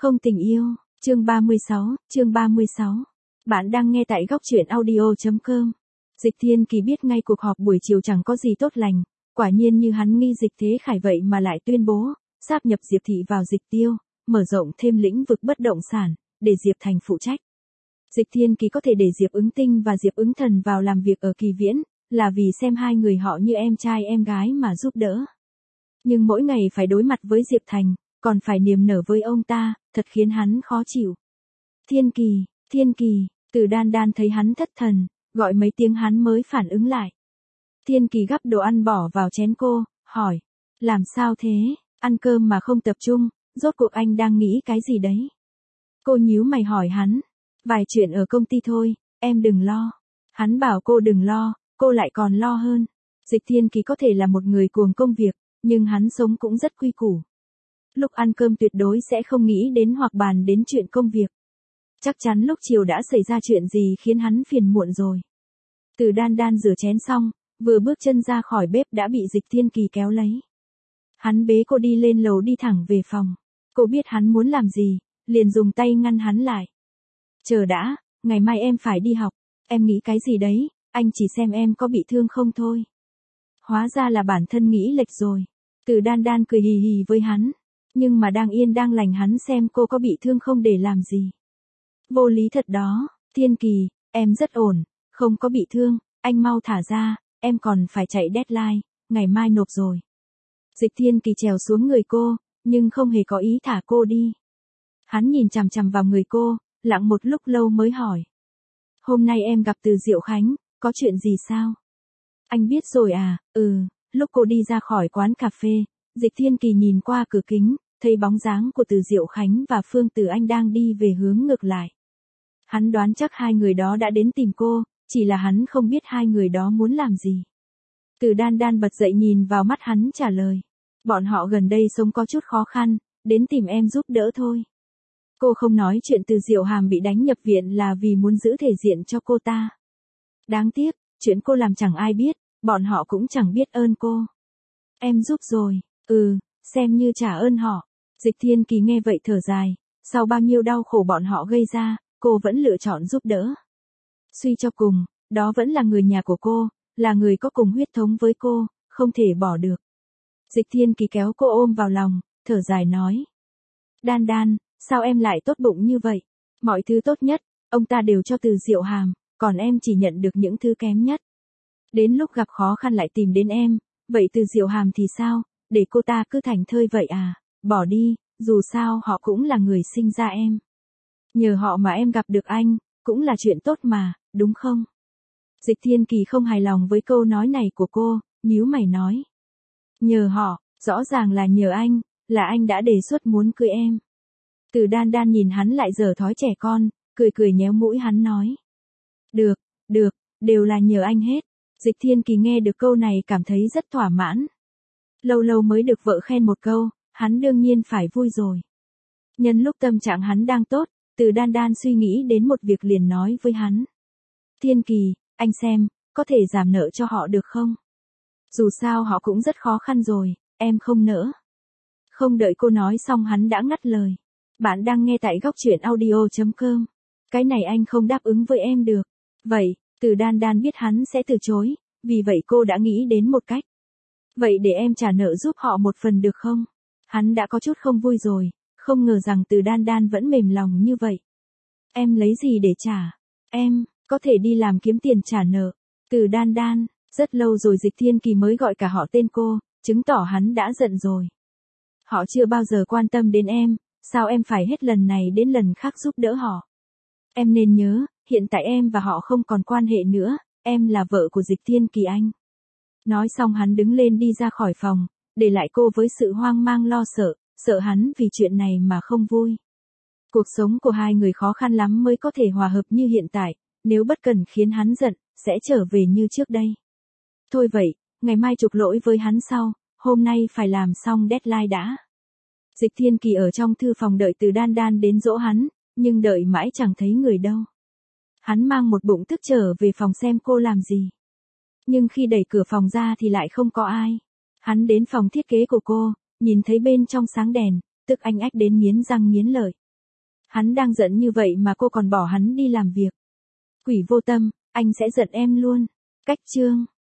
Không tình yêu, chương 36. Bạn đang nghe tại góc truyện audio.com. Dịch Thiên Kỳ biết ngay cuộc họp buổi chiều chẳng có gì tốt lành, quả nhiên như hắn nghi Dịch Thế Khải vậy mà lại tuyên bố, sáp nhập Diệp Thị vào Dịch Tiêu, mở rộng thêm lĩnh vực bất động sản, để Diệp Thành phụ trách. Dịch Thiên Kỳ có thể để Diệp Ứng Tinh và Diệp Ứng Thần vào làm việc ở Kỳ Viễn, là vì xem hai người họ như em trai em gái mà giúp đỡ. Nhưng mỗi ngày phải đối mặt với Diệp Thành, còn phải niềm nở với ông ta, thật khiến hắn khó chịu. Thiên Kỳ, Từ Đan Đan thấy hắn thất thần, gọi mấy tiếng hắn mới phản ứng lại. Thiên Kỳ gắp đồ ăn bỏ vào chén cô, hỏi, làm sao thế, ăn cơm mà không tập trung, rốt cuộc anh đang nghĩ cái gì đấy? Cô nhíu mày hỏi hắn, vài chuyện ở công ty thôi, em đừng lo. Hắn bảo cô đừng lo, cô lại còn lo hơn. Dịch Thiên Kỳ có thể là một người cuồng công việc, nhưng hắn sống cũng rất quy củ. Lúc ăn cơm tuyệt đối sẽ không nghĩ đến hoặc bàn đến chuyện công việc. Chắc chắn lúc chiều đã xảy ra chuyện gì khiến hắn phiền muộn rồi. Từ Đan Đan rửa chén xong, vừa bước chân ra khỏi bếp đã bị Dịch Thiên Kỳ kéo lấy. Hắn bế cô đi lên lầu đi thẳng về phòng. Cô biết hắn muốn làm gì, liền dùng tay ngăn hắn lại. Chờ đã, ngày mai em phải đi học, em nghĩ cái gì đấy, anh chỉ xem em có bị thương không thôi. Hóa ra là bản thân nghĩ lệch rồi. Từ Đan Đan cười hì hì với hắn, nhưng mà đang yên đang lành hắn xem cô có bị thương không để làm gì. Vô lý thật đó, Thiên Kỳ, em rất ổn, không có bị thương, anh mau thả ra, em còn phải chạy deadline, ngày mai nộp rồi. Dịch Thiên Kỳ trèo xuống người cô, nhưng không hề có ý thả cô đi. Hắn nhìn chằm chằm vào người cô, lặng một lúc lâu mới hỏi. Hôm nay em gặp Từ Diệu Khánh, có chuyện gì sao? Anh biết rồi à, lúc cô đi ra khỏi quán cà phê, Dịch Thiên Kỳ nhìn qua cửa kính, thấy bóng dáng của Từ Diệu Khánh và Phương Tử Anh đang đi về hướng ngược lại. Hắn đoán chắc hai người đó đã đến tìm cô, chỉ là hắn không biết hai người đó muốn làm gì. Từ Đan Đan bật dậy nhìn vào mắt hắn trả lời. Bọn họ gần đây sống có chút khó khăn, đến tìm em giúp đỡ thôi. Cô không nói chuyện Từ Diệu Hàm bị đánh nhập viện là vì muốn giữ thể diện cho cô ta. Đáng tiếc, chuyện cô làm chẳng ai biết, bọn họ cũng chẳng biết ơn cô. Em giúp rồi, xem như trả ơn họ. Dịch Thiên Kỳ nghe vậy thở dài, sau bao nhiêu đau khổ bọn họ gây ra, cô vẫn lựa chọn giúp đỡ. Suy cho cùng, đó vẫn là người nhà của cô, là người có cùng huyết thống với cô, không thể bỏ được. Dịch Thiên Kỳ kéo cô ôm vào lòng, thở dài nói. Đan Đan, sao em lại tốt bụng như vậy? Mọi thứ tốt nhất, ông ta đều cho Từ Diệu Hàm, còn em chỉ nhận được những thứ kém nhất. Đến lúc gặp khó khăn lại tìm đến em, vậy Từ Diệu Hàm thì sao? Để cô ta cứ thảnh thơi vậy à? Bỏ đi, dù sao họ cũng là người sinh ra em. Nhờ họ mà em gặp được anh, cũng là chuyện tốt mà, đúng không? Dịch Thiên Kỳ không hài lòng với câu nói này của cô, nhíu mày nói. Nhờ họ, rõ ràng là nhờ anh, là anh đã đề xuất muốn cưới em. Từ Đan Đan nhìn hắn lại giở thói trẻ con, cười nhéo mũi hắn nói. Được, đều là nhờ anh hết. Dịch Thiên Kỳ nghe được câu này cảm thấy rất thỏa mãn. Lâu lâu mới được vợ khen một câu, hắn đương nhiên phải vui rồi. Nhân lúc tâm trạng hắn đang tốt, Từ Đan Đan suy nghĩ đến một việc liền nói với hắn. Thiên Kỳ, anh xem, có thể giảm nợ cho họ được không? Dù sao họ cũng rất khó khăn rồi, em không nỡ. Không đợi cô nói xong hắn đã ngắt lời. Bạn đang nghe tại góc truyện audio.com. Cái này anh không đáp ứng với em được. Vậy, Từ Đan Đan biết hắn sẽ từ chối, vì vậy cô đã nghĩ đến một cách. Vậy để em trả nợ giúp họ một phần được không? Hắn đã có chút không vui rồi, không ngờ rằng Từ Đan Đan vẫn mềm lòng như vậy. Em lấy gì để trả? Em, có thể đi làm kiếm tiền trả nợ. Từ Đan Đan, rất lâu rồi Dịch Thiên Kỳ mới gọi cả họ tên cô, chứng tỏ hắn đã giận rồi. Họ chưa bao giờ quan tâm đến em, sao em phải hết lần này đến lần khác giúp đỡ họ? Em nên nhớ, hiện tại em và họ không còn quan hệ nữa, em là vợ của Dịch Thiên Kỳ anh. Nói xong hắn đứng lên đi ra khỏi phòng, để lại cô với sự hoang mang lo sợ hắn vì chuyện này mà không vui. Cuộc sống của hai người khó khăn lắm mới có thể hòa hợp như hiện tại, nếu bất cần khiến hắn giận, sẽ trở về như trước đây. Thôi vậy, ngày mai trục lỗi với hắn sau, hôm nay phải làm xong deadline đã. Dịch Thiên Kỳ ở trong thư phòng đợi Từ Đan Đan đến dỗ hắn, nhưng đợi mãi chẳng thấy người đâu. Hắn mang một bụng tức trở về phòng xem cô làm gì. Nhưng khi đẩy cửa phòng ra thì lại không có ai. Hắn đến phòng thiết kế của cô, nhìn thấy bên trong sáng đèn, tức anh ách đến nghiến răng nghiến lợi. Hắn đang giận như vậy mà cô còn bỏ hắn đi làm việc. Quỷ vô tâm, anh sẽ giận em luôn. Cách chương